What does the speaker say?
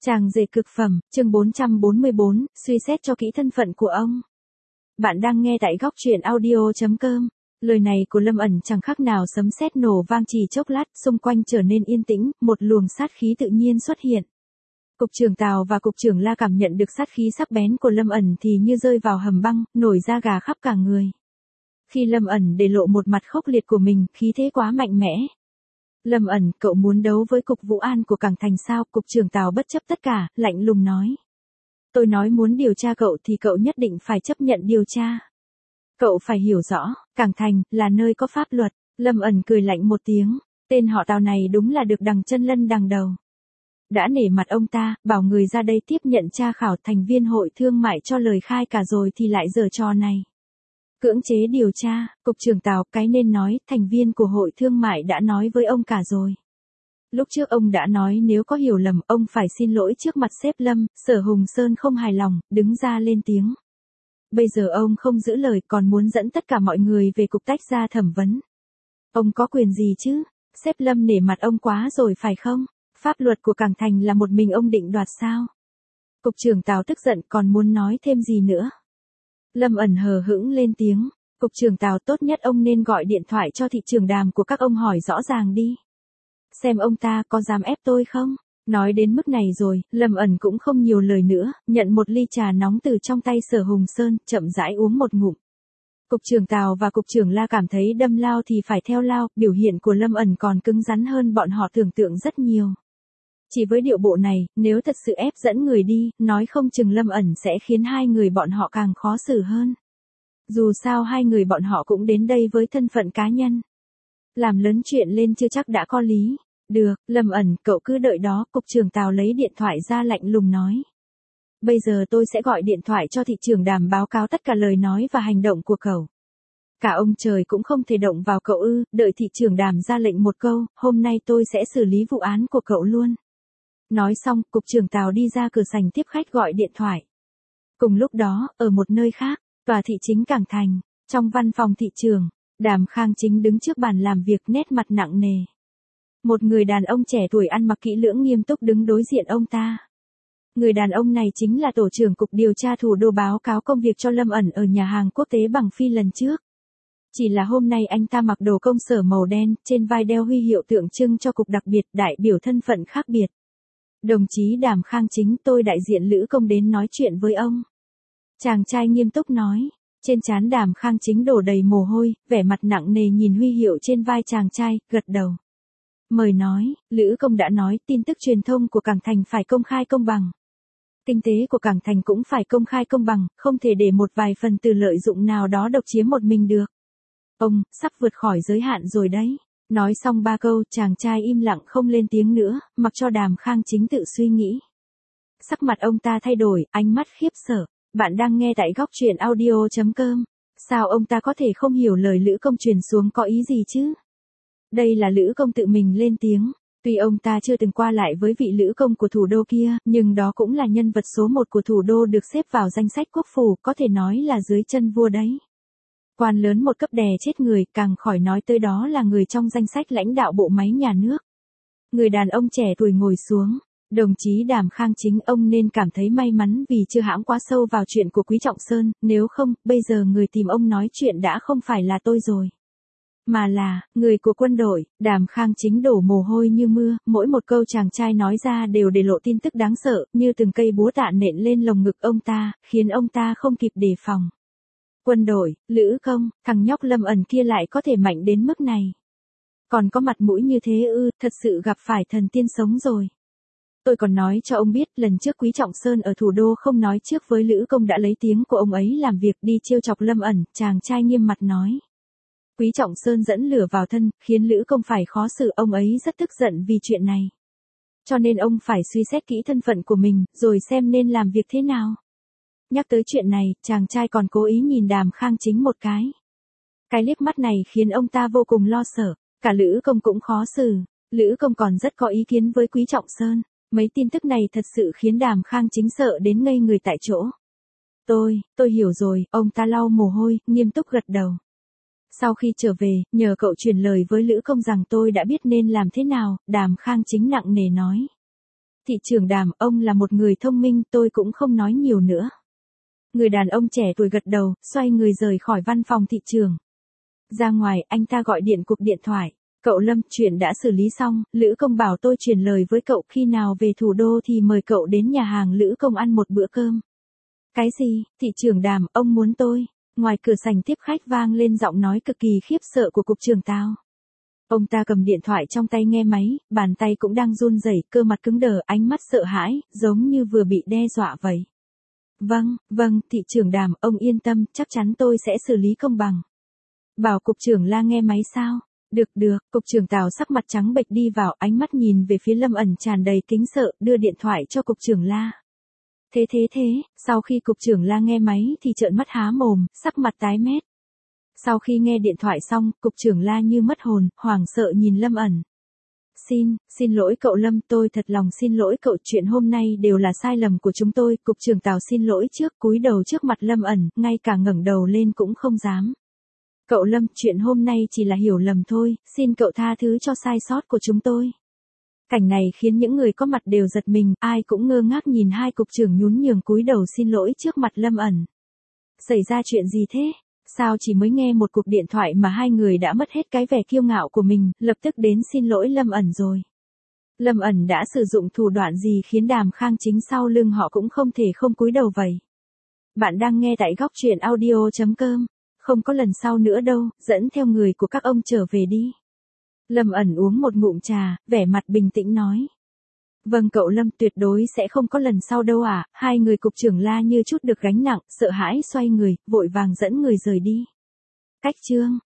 Chàng rể cực phẩm, chương 444, suy xét cho kỹ thân phận của ông. Bạn đang nghe tại góc truyện audio.com. Lời này của Lâm ẩn chẳng khác nào sấm sét nổ vang, chỉ chốc lát, xung quanh trở nên yên tĩnh, một luồng sát khí tự nhiên xuất hiện. Cục trưởng Tào và cục trưởng La cảm nhận được sát khí sắc bén của Lâm ẩn thì như rơi vào hầm băng, nổi da gà khắp cả người. Khi Lâm ẩn để lộ một mặt khốc liệt của mình, khí thế quá mạnh mẽ. Lâm ẩn, cậu muốn đấu với cục Vũ An của Cảng Thành sao? Cục trưởng Tào bất chấp tất cả, lạnh lùng nói. Tôi nói muốn điều tra cậu thì cậu nhất định phải chấp nhận điều tra. Cậu phải hiểu rõ, Cảng Thành là nơi có pháp luật. Lâm ẩn cười lạnh một tiếng, tên họ Tào này đúng là được đằng chân lân đằng đầu. Đã nể mặt ông ta, bảo người ra đây tiếp nhận tra khảo thành viên hội thương mại cho lời khai cả rồi thì lại giở trò này. Cưỡng chế điều tra, cục trưởng Tào, cái nên nói, thành viên của hội thương mại đã nói với ông cả rồi. Lúc trước ông đã nói nếu có hiểu lầm, ông phải xin lỗi trước mặt sếp Lâm. Sở Hùng Sơn không hài lòng, đứng ra lên tiếng. Bây giờ ông không giữ lời, còn muốn dẫn tất cả mọi người về cục tách ra thẩm vấn. Ông có quyền gì chứ? Sếp Lâm nể mặt ông quá rồi phải không? Pháp luật của Cảng Thành là một mình ông định đoạt sao? Cục trưởng Tào tức giận, còn muốn nói thêm gì nữa? Lâm ẩn hờ hững lên tiếng, cục trưởng Tào, tốt nhất ông nên gọi điện thoại cho thị trưởng Đàm của các ông hỏi rõ ràng đi. Xem ông ta có dám ép tôi không? Nói đến mức này rồi, Lâm ẩn cũng không nhiều lời nữa, nhận một ly trà nóng từ trong tay Sở Hùng Sơn, chậm rãi uống một ngụm. Cục trưởng Tào và cục trưởng La cảm thấy đâm lao thì phải theo lao, biểu hiện của Lâm ẩn còn cứng rắn hơn bọn họ tưởng tượng rất nhiều. Chỉ với điệu bộ này, nếu thật sự ép dẫn người đi, nói không chừng Lâm ẩn sẽ khiến hai người bọn họ càng khó xử hơn. Dù sao hai người bọn họ cũng đến đây với thân phận cá nhân. Làm lớn chuyện lên chưa chắc đã có lý. Được, Lâm ẩn, cậu cứ đợi đó. Cục trưởng Tào lấy điện thoại ra lạnh lùng nói. Bây giờ tôi sẽ gọi điện thoại cho thị trưởng Đàm báo cáo tất cả lời nói và hành động của cậu. Cả ông trời cũng không thể động vào cậu ư? Đợi thị trưởng Đàm ra lệnh một câu, hôm nay tôi sẽ xử lý vụ án của cậu luôn. Nói xong, cục trưởng Tào đi ra cửa sảnh tiếp khách gọi điện thoại. Cùng lúc đó, ở một nơi khác, tòa thị chính Cảng Thành, trong văn phòng thị trưởng, Đàm Khang Chính đứng trước bàn làm việc, nét mặt nặng nề. Một người đàn ông trẻ tuổi ăn mặc kỹ lưỡng nghiêm túc đứng đối diện ông ta. Người đàn ông này chính là tổ trưởng cục điều tra thủ đô báo cáo công việc cho Lâm ẩn ở nhà hàng quốc tế Bằng Phi lần trước. Chỉ là hôm nay anh ta mặc đồ công sở màu đen, trên vai đeo huy hiệu tượng trưng cho cục đặc biệt, đại biểu thân phận khác biệt. Đồng chí Đàm Khang Chính, tôi đại diện Lữ Công đến nói chuyện với ông. Chàng trai nghiêm túc nói, trên trán Đàm Khang Chính đổ đầy mồ hôi, vẻ mặt nặng nề nhìn huy hiệu trên vai chàng trai, gật đầu. Mời nói, Lữ Công đã nói tin tức truyền thông của Cảng Thành phải công khai công bằng. Kinh tế của Cảng Thành cũng phải công khai công bằng, không thể để một vài phần từ lợi dụng nào đó độc chiếm một mình được. Ông, sắp vượt khỏi giới hạn rồi đấy. Nói xong ba câu, chàng trai im lặng không lên tiếng nữa, mặc cho Đàm Khang Chính tự suy nghĩ. Sắc mặt ông ta thay đổi, ánh mắt khiếp sợ. Bạn đang nghe tại góc truyện audio.com. Sao ông ta có thể không hiểu lời Lữ Công truyền xuống có ý gì chứ? Đây là Lữ Công tự mình lên tiếng. Tuy ông ta chưa từng qua lại với vị Lữ Công của thủ đô kia, nhưng đó cũng là nhân vật số 1 của thủ đô, được xếp vào danh sách quốc phủ, có thể nói là dưới chân vua đấy. Quan lớn một cấp đè chết người, càng khỏi nói tới đó là người trong danh sách lãnh đạo bộ máy nhà nước. Người đàn ông trẻ tuổi ngồi xuống. Đồng chí Đàm Khang Chính, ông nên cảm thấy may mắn vì chưa hãm quá sâu vào chuyện của Quý Trọng Sơn, nếu không, bây giờ người tìm ông nói chuyện đã không phải là tôi rồi. Mà là, người của quân đội. Đàm Khang Chính đổ mồ hôi như mưa, mỗi một câu chàng trai nói ra đều để lộ tin tức đáng sợ, như từng cây búa tạ nện lên lồng ngực ông ta, khiến ông ta không kịp đề phòng. Quân đội, Lữ Công, thằng nhóc Lâm ẩn kia lại có thể mạnh đến mức này. Còn có mặt mũi như thế ư? Thật sự gặp phải thần tiên sống rồi. Tôi còn nói cho ông biết, lần trước Quý Trọng Sơn ở thủ đô không nói trước với Lữ Công đã lấy tiếng của ông ấy làm việc đi trêu chọc Lâm ẩn, chàng trai nghiêm mặt nói. Quý Trọng Sơn dẫn lửa vào thân, khiến Lữ Công phải khó xử, ông ấy rất tức giận vì chuyện này. Cho nên ông phải suy xét kỹ thân phận của mình, rồi xem nên làm việc thế nào. Nhắc tới chuyện này, chàng trai còn cố ý nhìn Đàm Khang Chính một cái. Cái liếc mắt này khiến ông ta vô cùng lo sợ, cả Lữ Công cũng khó xử. Lữ Công còn rất có ý kiến với Quý Trọng Sơn. Mấy tin tức này thật sự khiến Đàm Khang Chính sợ đến ngây người tại chỗ. Tôi hiểu rồi, ông ta lau mồ hôi, nghiêm túc gật đầu. Sau khi trở về, nhờ cậu truyền lời với Lữ Công rằng tôi đã biết nên làm thế nào, Đàm Khang Chính nặng nề nói. Thị trưởng Đàm, ông là một người thông minh, tôi cũng không nói nhiều nữa. Người đàn ông trẻ tuổi gật đầu, xoay người rời khỏi văn phòng thị trưởng. Ra ngoài, anh ta gọi cuộc điện thoại. Cậu Lâm, chuyện đã xử lý xong, Lữ Công bảo tôi truyền lời với cậu khi nào về thủ đô thì mời cậu đến nhà hàng Lữ Công ăn một bữa cơm. Cái gì, thị trưởng Đàm, ông muốn tôi? Ngoài cửa sảnh tiếp khách vang lên giọng nói cực kỳ khiếp sợ của cục trưởng Tào. Ông ta cầm điện thoại trong tay nghe máy, bàn tay cũng đang run rẩy, cơ mặt cứng đờ, ánh mắt sợ hãi, giống như vừa bị đe dọa vậy. Vâng, thị trưởng Đàm, ông yên tâm, chắc chắn tôi sẽ xử lý công bằng. Bảo cục trưởng La nghe máy sao? Được, cục trưởng Tào sắc mặt trắng bệch đi vào, ánh mắt nhìn về phía Lâm ẩn tràn đầy kính sợ, đưa điện thoại cho cục trưởng La. Thế, sau khi cục trưởng La nghe máy thì trợn mắt há mồm, sắc mặt tái mét. Sau khi nghe điện thoại xong, cục trưởng La như mất hồn, hoảng sợ nhìn Lâm ẩn. Xin lỗi cậu Lâm, tôi thật lòng xin lỗi cậu, chuyện hôm nay đều là sai lầm của chúng tôi, cục trưởng Tào xin lỗi trước, cúi đầu trước mặt Lâm ẩn, ngay cả ngẩng đầu lên cũng không dám. Cậu Lâm, chuyện hôm nay chỉ là hiểu lầm thôi, xin cậu tha thứ cho sai sót của chúng tôi. Cảnh này khiến những người có mặt đều giật mình, ai cũng ngơ ngác nhìn hai cục trưởng nhún nhường cúi đầu xin lỗi trước mặt Lâm ẩn. Xảy ra chuyện gì thế? Sao chỉ mới nghe một cuộc điện thoại mà hai người đã mất hết cái vẻ kiêu ngạo của mình, lập tức đến xin lỗi Lâm ẩn rồi. Lâm ẩn đã sử dụng thủ đoạn gì khiến Đàm Khang Chính sau lưng họ cũng không thể không cúi đầu vậy? Bạn đang nghe tại góc truyện audio.com. Không có lần sau nữa đâu, dẫn theo người của các ông trở về đi. Lâm ẩn uống một ngụm trà, vẻ mặt bình tĩnh nói. Vâng cậu Lâm, tuyệt đối sẽ không có lần sau đâu ạ. Hai người cục trưởng La như chút được gánh nặng, sợ hãi xoay người, vội vàng dẫn người rời đi. Cách chương